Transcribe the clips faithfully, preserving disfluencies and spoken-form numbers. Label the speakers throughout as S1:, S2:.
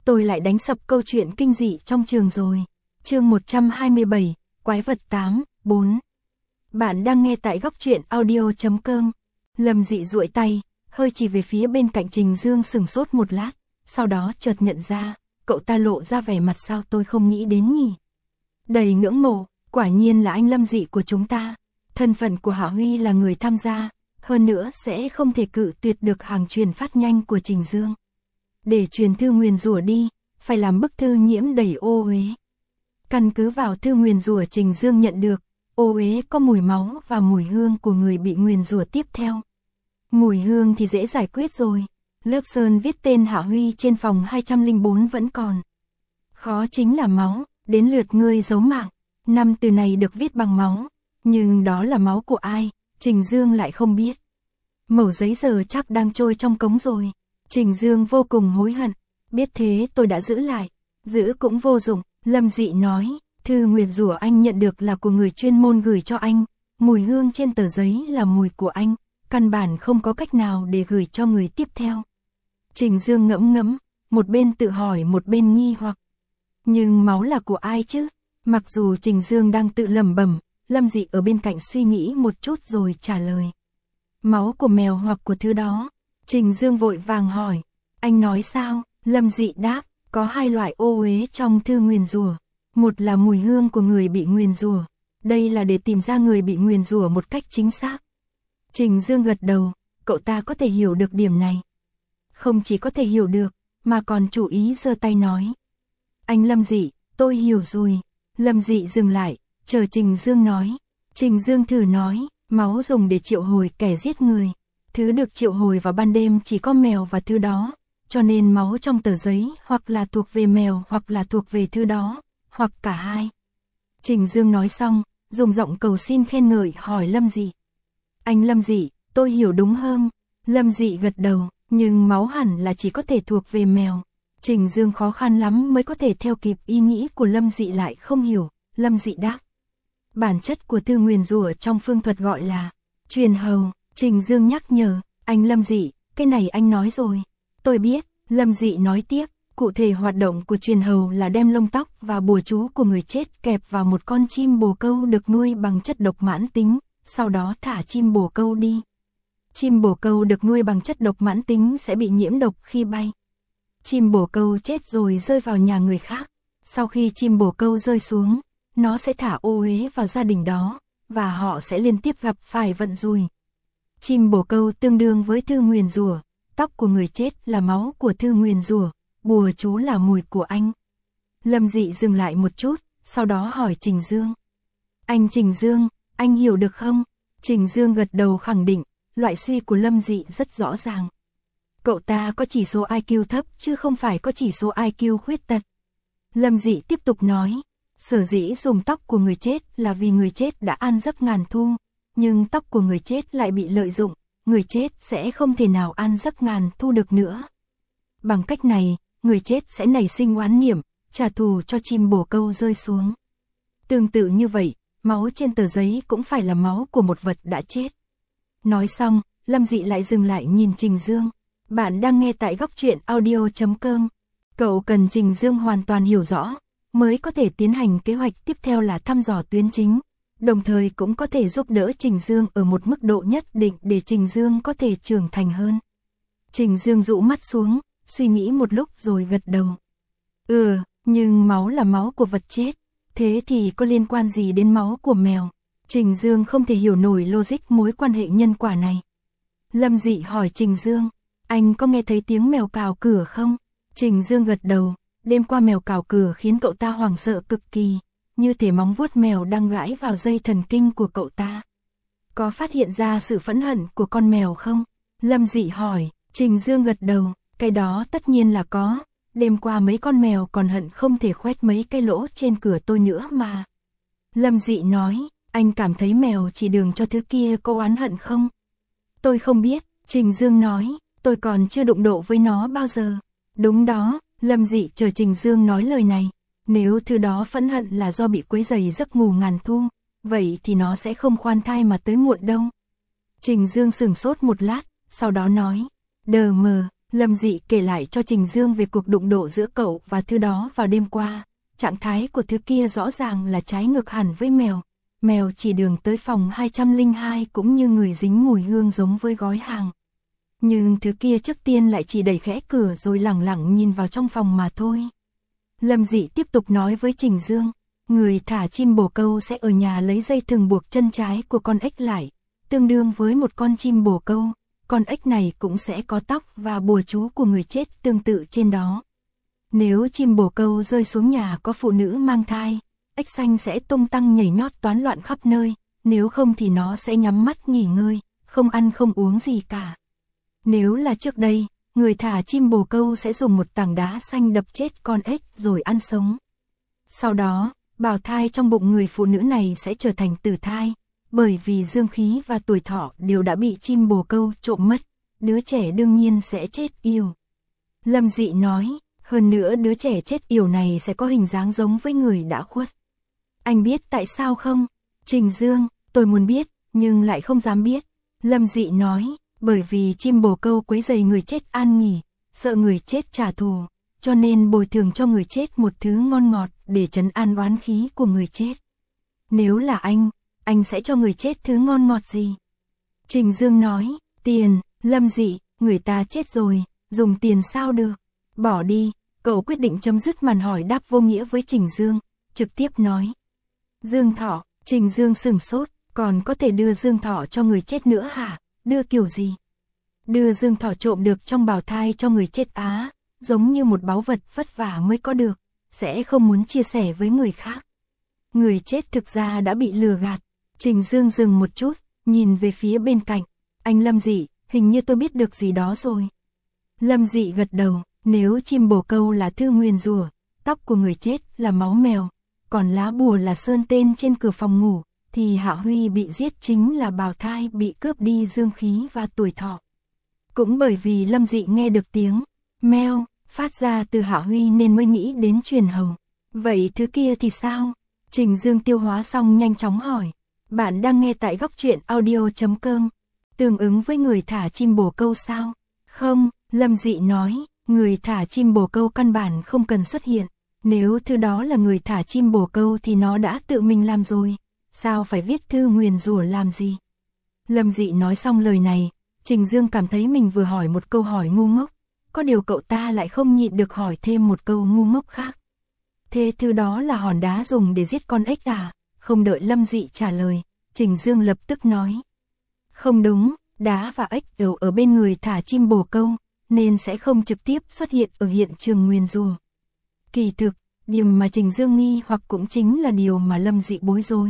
S1: tôi lại đánh sập câu chuyện kinh dị trong trường rồi. Chương một trăm hai mươi bảy, Quái vật tám, bốn. Bạn đang nghe tại góc truyện audio chấm com. Lâm Dị duỗi tay, hơi chỉ về phía bên cạnh Trình Dương, sửng sốt một lát, sau đó chợt nhận ra, cậu ta lộ ra vẻ mặt sao tôi không nghĩ đến nhỉ. Đầy ngưỡng mộ, quả nhiên là anh Lâm Dị của chúng ta. Thân phận của Hạ Huy là người tham gia, hơn nữa sẽ không thể cự tuyệt được hàng truyền phát nhanh của Trình Dương. Để truyền thư nguyền rủa đi, phải làm bức thư nhiễm đầy ô uế. Căn cứ vào thư nguyền rủa Trình Dương nhận được, ô uế có mùi máu và mùi hương của người bị nguyền rủa tiếp theo. Mùi hương thì dễ giải quyết rồi, lớp sơn viết tên Hạ Huy trên phòng hai trăm lẻ bốn vẫn còn. Khó chính là máu, đến lượt ngươi giấu mạng. Năm từ này được viết bằng máu, nhưng đó là máu của ai, Trình Dương lại không biết. Mẩu giấy giờ chắc đang trôi trong cống rồi. Trình Dương vô cùng hối hận, biết thế tôi đã giữ lại, giữ cũng vô dụng. Lâm Dị nói, thư nguyền rủa anh nhận được là của người chuyên môn gửi cho anh, mùi hương trên tờ giấy là mùi của anh, căn bản không có cách nào để gửi cho người tiếp theo. Trình Dương ngẫm ngẫm, một bên tự hỏi một bên nghi hoặc. Nhưng máu là của ai chứ? Mặc dù Trình Dương đang tự lẩm bẩm, Lâm Dị ở bên cạnh suy nghĩ một chút rồi trả lời. Máu của mèo hoặc của thứ đó. Trình Dương vội vàng hỏi, anh nói sao? Lâm Dị đáp, có hai loại ô uế trong thư nguyền rủa. Một là mùi hương của người bị nguyền rủa. Đây là để tìm ra người bị nguyền rủa một cách chính xác. Trình Dương gật đầu, cậu ta có thể hiểu được điểm này. Không chỉ có thể hiểu được, mà còn chủ ý giơ tay nói. Anh Lâm Dị, tôi hiểu rồi. Lâm Dị dừng lại, chờ Trình Dương nói. Trình Dương thử nói, máu dùng để triệu hồi kẻ giết người. Thứ được triệu hồi vào ban đêm chỉ có mèo và thứ đó, cho nên máu trong tờ giấy hoặc là thuộc về mèo hoặc là thuộc về thứ đó, hoặc cả hai. Trình Dương nói xong, dùng giọng cầu xin khen ngợi hỏi Lâm Dị. Anh Lâm Dị, tôi hiểu đúng không? Lâm Dị gật đầu, nhưng máu hẳn là chỉ có thể thuộc về mèo. Trình Dương khó khăn lắm mới có thể theo kịp ý nghĩ của Lâm Dị lại không hiểu. Lâm Dị đáp, bản chất của thư nguyền rủa trong phương thuật gọi là truyền hầu. Trình Dương nhắc nhở, anh Lâm Dị, cái này anh nói rồi. Tôi biết. Lâm Dị nói tiếp, cụ thể hoạt động của truyền hầu là đem lông tóc và bùa chú của người chết kẹp vào một con chim bồ câu được nuôi bằng chất độc mãn tính, sau đó thả chim bồ câu đi. Chim bồ câu được nuôi bằng chất độc mãn tính sẽ bị nhiễm độc khi bay. Chim bồ câu chết rồi rơi vào nhà người khác. Sau khi chim bồ câu rơi xuống, nó sẽ thả ô uế vào gia đình đó, và họ sẽ liên tiếp gặp phải vận rủi. Chim bồ câu tương đương với thư nguyền rủa, tóc của người chết là máu của thư nguyền rủa, bùa chú là mùi của anh. Lâm Dị dừng lại một chút, sau đó hỏi Trình Dương. Anh Trình Dương, anh hiểu được không? Trình Dương gật đầu khẳng định, loại suy của Lâm Dị rất rõ ràng. Cậu ta có chỉ số i kiu thấp chứ không phải có chỉ số i kiu khuyết tật. Lâm Dị tiếp tục nói, sở dĩ dùng tóc của người chết là vì người chết đã an giấc ngàn thu, nhưng tóc của người chết lại bị lợi dụng, người chết sẽ không thể nào an giấc ngàn thu được nữa. Bằng cách này, người chết sẽ nảy sinh oán niệm, trả thù cho chim bồ câu rơi xuống. Tương tự như vậy, máu trên tờ giấy cũng phải là máu của một vật đã chết. Nói xong, Lâm Dị lại dừng lại nhìn Trình Dương. Bạn đang nghe tại góc truyện audio chấm com. Cậu cần Trình Dương hoàn toàn hiểu rõ, mới có thể tiến hành kế hoạch tiếp theo là thăm dò tuyến chính. Đồng thời cũng có thể giúp đỡ Trình Dương ở một mức độ nhất định để Trình Dương có thể trưởng thành hơn. Trình Dương rũ mắt xuống, suy nghĩ một lúc rồi gật đầu. Ừ, nhưng máu là máu của vật chết, thế thì có liên quan gì đến máu của mèo? Trình Dương không thể hiểu nổi logic mối quan hệ nhân quả này. Lâm Dị hỏi Trình Dương, anh có nghe thấy tiếng mèo cào cửa không? Trình Dương gật đầu, đêm qua mèo cào cửa khiến cậu ta hoảng sợ cực kỳ, như thể móng vuốt mèo đang gãi vào dây thần kinh của cậu ta. Có phát hiện ra sự phẫn hận của con mèo không? Lâm Dị hỏi. Trình Dương gật đầu, cái đó tất nhiên là có, đêm qua mấy con mèo còn hận không thể khoét mấy cái lỗ trên cửa tôi nữa mà. Lâm Dị nói, anh cảm thấy mèo chỉ đường cho thứ kia có oán hận không? Tôi không biết, Trình Dương nói, tôi còn chưa đụng độ với nó bao giờ. Đúng đó, Lâm Dị chờ Trình Dương nói lời này. Nếu thứ đó phẫn hận là do bị quấy rầy giấc ngủ ngàn thu, vậy thì nó sẽ không khoan thai mà tới muộn đâu. Trình Dương sửng sốt một lát, sau đó nói, đờ mờ, Lâm Dị kể lại cho Trình Dương về cuộc đụng độ giữa cậu và thứ đó vào đêm qua. Trạng thái của thứ kia rõ ràng là trái ngược hẳn với mèo. Mèo chỉ đường tới phòng hai trăm lẻ hai cũng như người dính mùi hương giống với gói hàng. Nhưng thứ kia trước tiên lại chỉ đẩy khẽ cửa rồi lẳng lặng nhìn vào trong phòng mà thôi. Lâm Dị tiếp tục nói với Trình Dương, người thả chim bồ câu sẽ ở nhà lấy dây thừng buộc chân trái của con ếch lại, tương đương với một con chim bồ câu. Con ếch này cũng sẽ có tóc và bùa chú của người chết tương tự trên đó. Nếu chim bồ câu rơi xuống nhà có phụ nữ mang thai, ếch xanh sẽ tung tăng nhảy nhót toán loạn khắp nơi, nếu không thì nó sẽ nhắm mắt nghỉ ngơi, không ăn không uống gì cả. Nếu là trước đây, người thả chim bồ câu sẽ dùng một tảng đá xanh đập chết con ếch rồi ăn sống. Sau đó, bào thai trong bụng người phụ nữ này sẽ trở thành tử thai, bởi vì dương khí và tuổi thọ đều đã bị chim bồ câu trộm mất, đứa trẻ đương nhiên sẽ chết yểu. Lâm Dị nói, hơn nữa đứa trẻ chết yểu này sẽ có hình dáng giống với người đã khuất. Anh biết tại sao không? Trình Dương, tôi muốn biết, nhưng lại không dám biết. Lâm Dị nói, bởi vì chim bồ câu quấy rầy người chết an nghỉ, sợ người chết trả thù, cho nên bồi thường cho người chết một thứ ngon ngọt để trấn an oán khí của người chết. Nếu là anh, anh sẽ cho người chết thứ ngon ngọt gì? Trình Dương nói, tiền. Lâm Dị, người ta chết rồi, dùng tiền sao được? Bỏ đi. Cậu quyết định chấm dứt màn hỏi đáp vô nghĩa với Trình Dương, trực tiếp nói. Dương thọ. Trình Dương sửng sốt, còn có thể đưa dương thọ cho người chết nữa hả? Đưa kiểu gì? Đưa dương thọ trộm được trong bào thai cho người chết á, giống như một báu vật vất vả mới có được, sẽ không muốn chia sẻ với người khác. Người chết thực ra đã bị lừa gạt. Trình Dương dừng một chút, nhìn về phía bên cạnh. Anh Lâm Dị, hình như tôi biết được gì đó rồi. Lâm Dị gật đầu, nếu chim bồ câu là thư nguyền rủa, tóc của người chết là máu mèo, còn lá bùa là sơn tên trên cửa phòng ngủ, thì Hạ Huy bị giết chính là bào thai bị cướp đi dương khí và tuổi thọ. Cũng bởi vì Lâm Dị nghe được tiếng meo phát ra từ Hạ Huy nên mới nghĩ đến truyền hầu. Vậy thứ kia thì sao? Trình Dương tiêu hóa xong nhanh chóng hỏi. Bạn đang nghe tại góc truyện audio chấm com. Tương ứng với người thả chim bồ câu sao? Không, Lâm Dị nói, người thả chim bồ câu căn bản không cần xuất hiện. Nếu thứ đó là người thả chim bồ câu thì nó đã tự mình làm rồi. Sao phải viết thư nguyền rủa làm gì? Lâm Dị nói xong lời này, Trình Dương cảm thấy mình vừa hỏi một câu hỏi ngu ngốc. Có điều cậu ta lại không nhịn được hỏi thêm một câu ngu ngốc khác. Thế thứ đó là hòn đá dùng để giết con ếch à? Không đợi Lâm Dị trả lời, Trình Dương lập tức nói. Không đúng, đá và ếch đều ở bên người thả chim bồ câu, nên sẽ không trực tiếp xuất hiện ở hiện trường nguyền rủa. Kỳ thực, điều mà Trình Dương nghi hoặc cũng chính là điều mà Lâm Dị bối rối.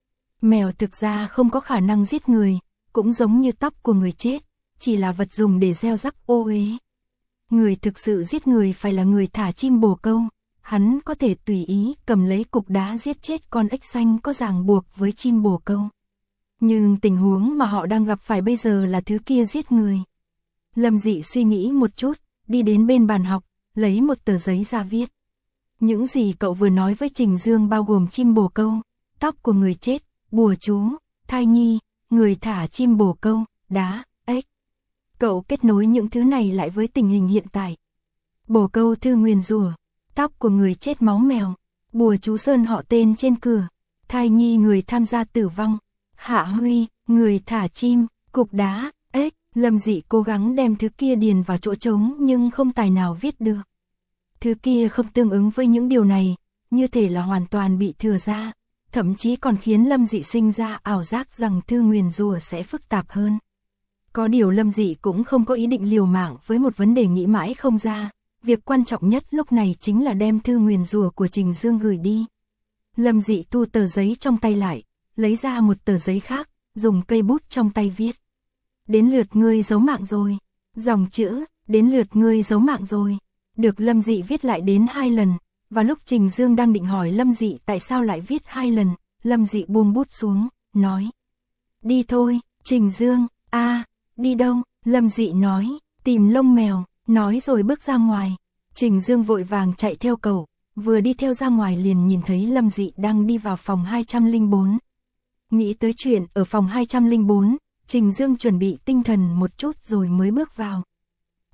S1: Mèo thực ra không có khả năng giết người, cũng giống như tóc của người chết, chỉ là vật dùng để gieo rắc ô uế. Người thực sự giết người phải là người thả chim bồ câu, hắn có thể tùy ý cầm lấy cục đá giết chết con ếch xanh có ràng buộc với chim bồ câu. Nhưng tình huống mà họ đang gặp phải bây giờ là thứ kia giết người. Lâm Dị suy nghĩ một chút, đi đến bên bàn học, lấy một tờ giấy ra viết. Những gì cậu vừa nói với Trình Dương bao gồm chim bồ câu, tóc của người chết, bùa chú, thai nhi, người thả chim bồ câu, đá, ếch. Cậu kết nối những thứ này lại với tình hình hiện tại. Bồ câu thư nguyền rủa, tóc của người chết máu mèo, bùa chú sơn họ tên trên cửa, thai nhi người tham gia tử vong, Hạ Huy, người thả chim, cục đá, ếch. Lâm Dị cố gắng đem thứ kia điền vào chỗ trống nhưng không tài nào viết được. Thứ kia không tương ứng với những điều này, như thể là hoàn toàn bị thừa ra, thậm chí còn khiến Lâm Dị sinh ra ảo giác rằng thư nguyền rủa sẽ phức tạp hơn. Có điều Lâm Dị cũng không có ý định liều mạng với một vấn đề nghĩ mãi không ra, việc quan trọng nhất lúc này chính là đem thư nguyền rủa của Trình Dương gửi đi. Lâm Dị thu tờ giấy trong tay lại, lấy ra một tờ giấy khác, dùng cây bút trong tay viết. Đến lượt ngươi giấu mạng rồi. Dòng chữ, đến lượt ngươi giấu mạng rồi, được Lâm Dị viết lại đến hai lần, và lúc Trình Dương đang định hỏi Lâm Dị tại sao lại viết hai lần, Lâm Dị buông bút xuống, nói. Đi thôi, Trình Dương, a à, đi đâu? Lâm Dị nói, tìm lông mèo, nói rồi bước ra ngoài. Trình Dương vội vàng chạy theo cậu, vừa đi theo ra ngoài liền nhìn thấy Lâm Dị đang đi vào phòng hai trăm lẻ bốn. Nghĩ tới chuyện ở phòng hai trăm lẻ bốn, Trình Dương chuẩn bị tinh thần một chút rồi mới bước vào.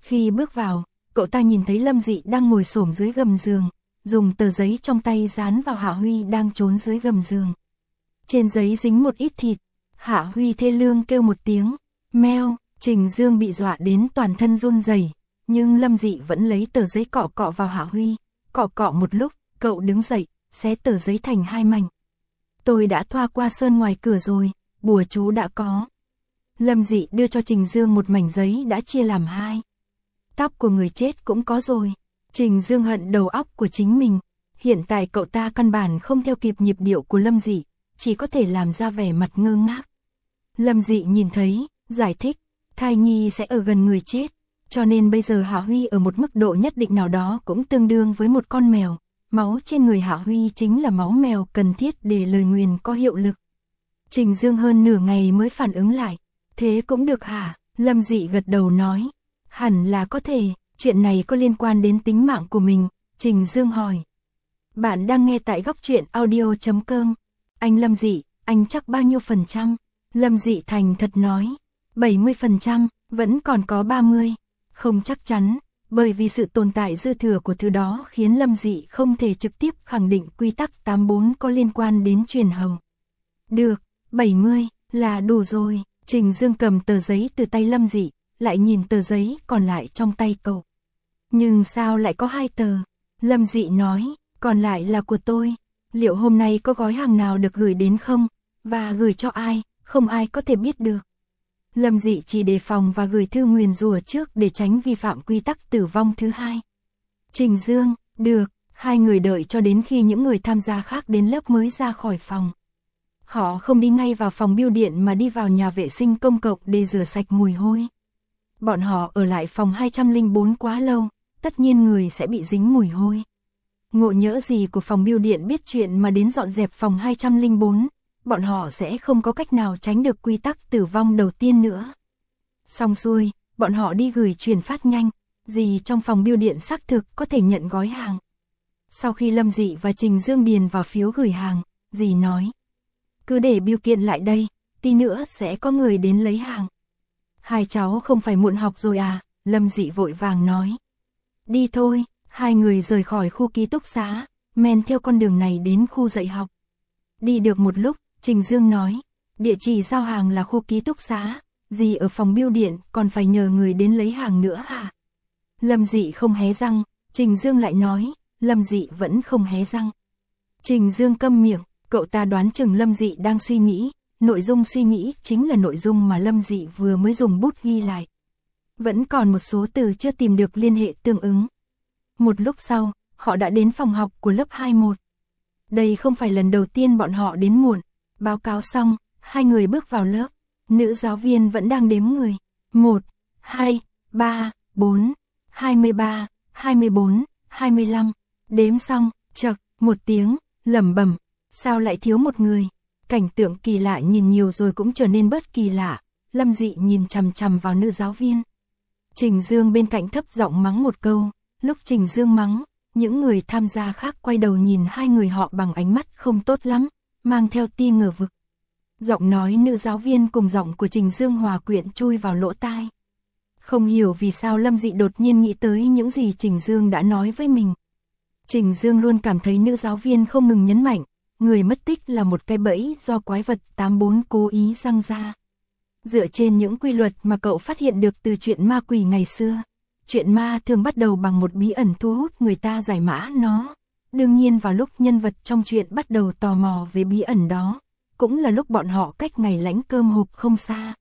S1: Khi bước vào, cậu ta nhìn thấy Lâm Dị đang ngồi xổm dưới gầm giường, dùng tờ giấy trong tay dán vào Hạ Huy đang trốn dưới gầm giường. Trên giấy dính một ít thịt, Hạ Huy thê lương kêu một tiếng, meo. Trình Dương bị dọa đến toàn thân run rẩy, nhưng Lâm Dị vẫn lấy tờ giấy cọ cọ vào Hạ Huy, cọ cọ một lúc, cậu đứng dậy, xé tờ giấy thành hai mảnh. Tôi đã thoa qua sơn ngoài cửa rồi, bùa chú đã có. Lâm Dị đưa cho Trình Dương một mảnh giấy đã chia làm hai. Tóc của người chết cũng có rồi. Trình Dương hận đầu óc của chính mình. Hiện tại cậu ta căn bản không theo kịp nhịp điệu của Lâm Dị, chỉ có thể làm ra vẻ mặt ngơ ngác. Lâm Dị nhìn thấy, giải thích, thai nhi sẽ ở gần người chết, cho nên bây giờ Hạ Huy ở một mức độ nhất định nào đó cũng tương đương với một con mèo. Máu trên người Hạ Huy chính là máu mèo cần thiết để lời nguyền có hiệu lực. Trình Dương hơn nửa ngày mới phản ứng lại. Thế cũng được hả? Lâm Dị gật đầu nói. Hẳn là có thể, chuyện này có liên quan đến tính mạng của mình. Trình Dương hỏi. Bạn đang nghe tại góc truyện audio chấm com. Anh Lâm Dị, anh chắc bao nhiêu phần trăm? Lâm Dị thành thật nói. bảy mươi phần trăm, vẫn còn có ba mươi. Không chắc chắn, bởi vì sự tồn tại dư thừa của thứ đó khiến Lâm Dị không thể trực tiếp khẳng định quy tắc tám bốn có liên quan đến truyền hầu. Được, bảy mươi, là đủ rồi. Trình Dương cầm tờ giấy từ tay Lâm Dị, lại nhìn tờ giấy còn lại trong tay cậu. Nhưng sao lại có hai tờ? Lâm Dị nói, còn lại là của tôi. Liệu hôm nay có gói hàng nào được gửi đến không? Và gửi cho ai? Không ai có thể biết được. Lâm Dị chỉ đề phòng và gửi thư nguyền rủa trước để tránh vi phạm quy tắc tử vong thứ hai. Trình Dương, được, hai người đợi cho đến khi những người tham gia khác đến lớp mới ra khỏi phòng. Họ không đi ngay vào phòng bưu điện mà đi vào nhà vệ sinh công cộng để rửa sạch mùi hôi. Bọn họ ở lại phòng hai trăm lẻ bốn quá lâu, tất nhiên người sẽ bị dính mùi hôi. Ngộ nhỡ gì của phòng bưu điện biết chuyện mà đến dọn dẹp phòng hai trăm lẻ bốn, bọn họ sẽ không có cách nào tránh được quy tắc tử vong đầu tiên nữa. Xong xuôi, bọn họ đi gửi chuyển phát nhanh, gì trong phòng bưu điện xác thực có thể nhận gói hàng. Sau khi Lâm Dị và Trình Dương điền vào phiếu gửi hàng, dì nói. Cứ để bưu kiện lại đây, tí nữa sẽ có người đến lấy hàng. Hai cháu không phải muộn học rồi à? Lâm Dị vội vàng nói. Đi thôi, hai người rời khỏi khu ký túc xá, men theo con đường này đến khu dạy học. Đi được một lúc, Trình Dương nói, địa chỉ giao hàng là khu ký túc xá, dì ở phòng bưu điện còn phải nhờ người đến lấy hàng nữa hả? Lâm Dị không hé răng, Trình Dương lại nói, Lâm Dị vẫn không hé răng. Trình Dương câm miệng, cậu ta đoán chừng Lâm Dị đang suy nghĩ, nội dung suy nghĩ chính là nội dung mà Lâm Dị vừa mới dùng bút ghi lại. Vẫn còn một số từ chưa tìm được liên hệ tương ứng. Một lúc sau, họ đã đến phòng học của lớp hai một. Đây không phải lần đầu tiên bọn họ đến muộn. Báo cáo xong, hai người bước vào lớp. Nữ giáo viên vẫn đang đếm người. một, hai, ba, bốn, hai mươi ba, hai mươi bốn, hai mươi lăm. Đếm xong, chậc, một tiếng, lẩm bẩm. Sao lại thiếu một người? Cảnh tượng kỳ lạ nhìn nhiều rồi cũng trở nên bớt kỳ lạ. Lâm Dị nhìn chằm chằm vào nữ giáo viên. Trình Dương bên cạnh thấp giọng mắng một câu. Lúc Trình Dương mắng, những người tham gia khác quay đầu nhìn hai người họ bằng ánh mắt không tốt lắm, mang theo tia ngờ vực. Giọng nói nữ giáo viên cùng giọng của Trình Dương hòa quyện chui vào lỗ tai. Không hiểu vì sao Lâm Dị đột nhiên nghĩ tới những gì Trình Dương đã nói với mình. Trình Dương luôn cảm thấy nữ giáo viên không ngừng nhấn mạnh, người mất tích là một cái bẫy do quái vật tám bốn cố ý răng ra. Dựa trên những quy luật mà cậu phát hiện được từ chuyện ma quỷ ngày xưa, chuyện ma thường bắt đầu bằng một bí ẩn thu hút người ta giải mã nó. Đương nhiên vào lúc nhân vật trong chuyện bắt đầu tò mò về bí ẩn đó, cũng là lúc bọn họ cách ngày lãnh cơm hộp không xa.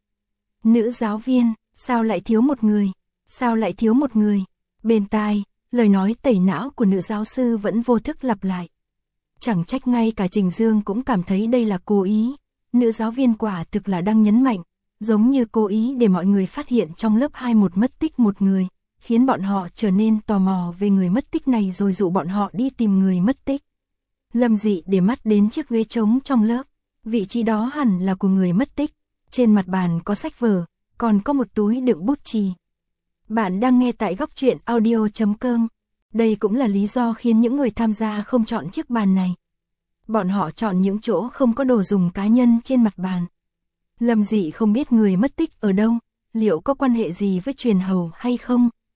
S1: Nữ giáo viên, sao lại thiếu một người? Sao lại thiếu một người? Bên tai, lời nói tẩy não của nữ giáo sư vẫn vô thức lặp lại. Chẳng trách ngay cả Trình Dương cũng cảm thấy đây là cố ý. Nữ giáo viên quả thực là đang nhấn mạnh, giống như cố ý để mọi người phát hiện trong lớp hai một mất tích một người, khiến bọn họ trở nên tò mò về người mất tích này rồi dụ bọn họ đi tìm người mất tích. Lâm Dị để mắt đến chiếc ghế trống trong lớp, vị trí đó hẳn là của người mất tích. Trên mặt bàn có sách vở, còn có một túi đựng bút chì. Bạn đang nghe tại góc truyện audio chấm com. Đây cũng là lý do khiến những người tham gia không chọn chiếc bàn này. Bọn họ chọn những chỗ không có đồ dùng cá nhân trên mặt bàn. Lâm Dị không biết người mất tích ở đâu, liệu có quan hệ gì với truyền hầu hay không,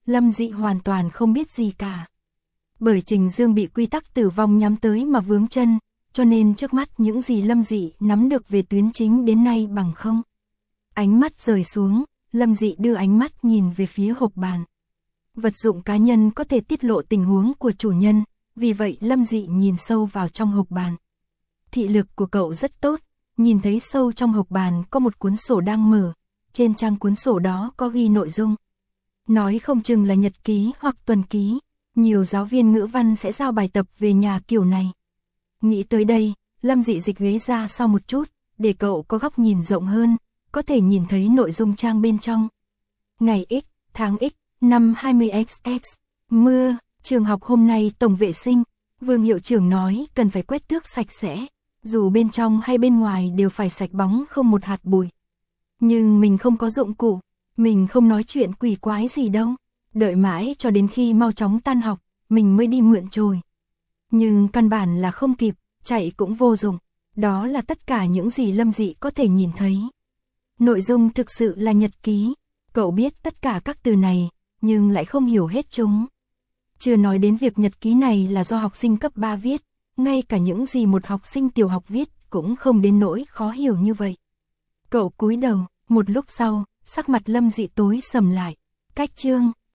S1: Lâm Dị hoàn toàn không biết gì cả. Bởi Trình Dương bị quy tắc tử vong nhắm tới mà vướng chân, cho nên trước mắt những gì Lâm Dị nắm được về tuyến chính đến nay bằng không. Ánh mắt rời xuống, Lâm Dị đưa ánh mắt nhìn về phía hộp bàn. Vật dụng cá nhân có thể tiết lộ tình huống của chủ nhân, vì vậy Lâm Dị nhìn sâu vào trong hộp bàn. Thị lực của cậu rất tốt, nhìn thấy sâu trong hộp bàn có một cuốn sổ đang mở, trên trang cuốn sổ đó có ghi nội dung. Nói không chừng là nhật ký hoặc tuần ký, nhiều giáo viên ngữ văn sẽ giao bài tập về nhà kiểu này. Nghĩ tới đây, Lâm Dị dịch ghế ra sau một chút, để cậu có góc nhìn rộng hơn, có thể nhìn thấy nội dung trang bên trong. Ngày X, tháng X, năm hai mươi x x, mưa, trường học hôm nay tổng vệ sinh, Vương hiệu trưởng nói cần phải quét tước sạch sẽ, dù bên trong hay bên ngoài đều phải sạch bóng không một hạt bụi. Nhưng mình không có dụng cụ, mình không nói chuyện quỷ quái gì đâu, đợi mãi cho đến khi mau chóng tan học, mình mới đi mượn chổi. Nhưng căn bản là không kịp, chạy cũng vô dụng, đó là tất cả những gì Lâm Dị có thể nhìn thấy. Nội dung thực sự là nhật ký, cậu biết tất cả các từ này, nhưng lại không hiểu hết chúng. Chưa nói đến việc nhật ký này là do học sinh cấp ba viết, ngay cả những gì một học sinh tiểu học viết cũng không đến nỗi khó hiểu như vậy. Cậu cúi đầu, một lúc sau, sắc mặt Lâm Dị tối sầm lại. Cách chương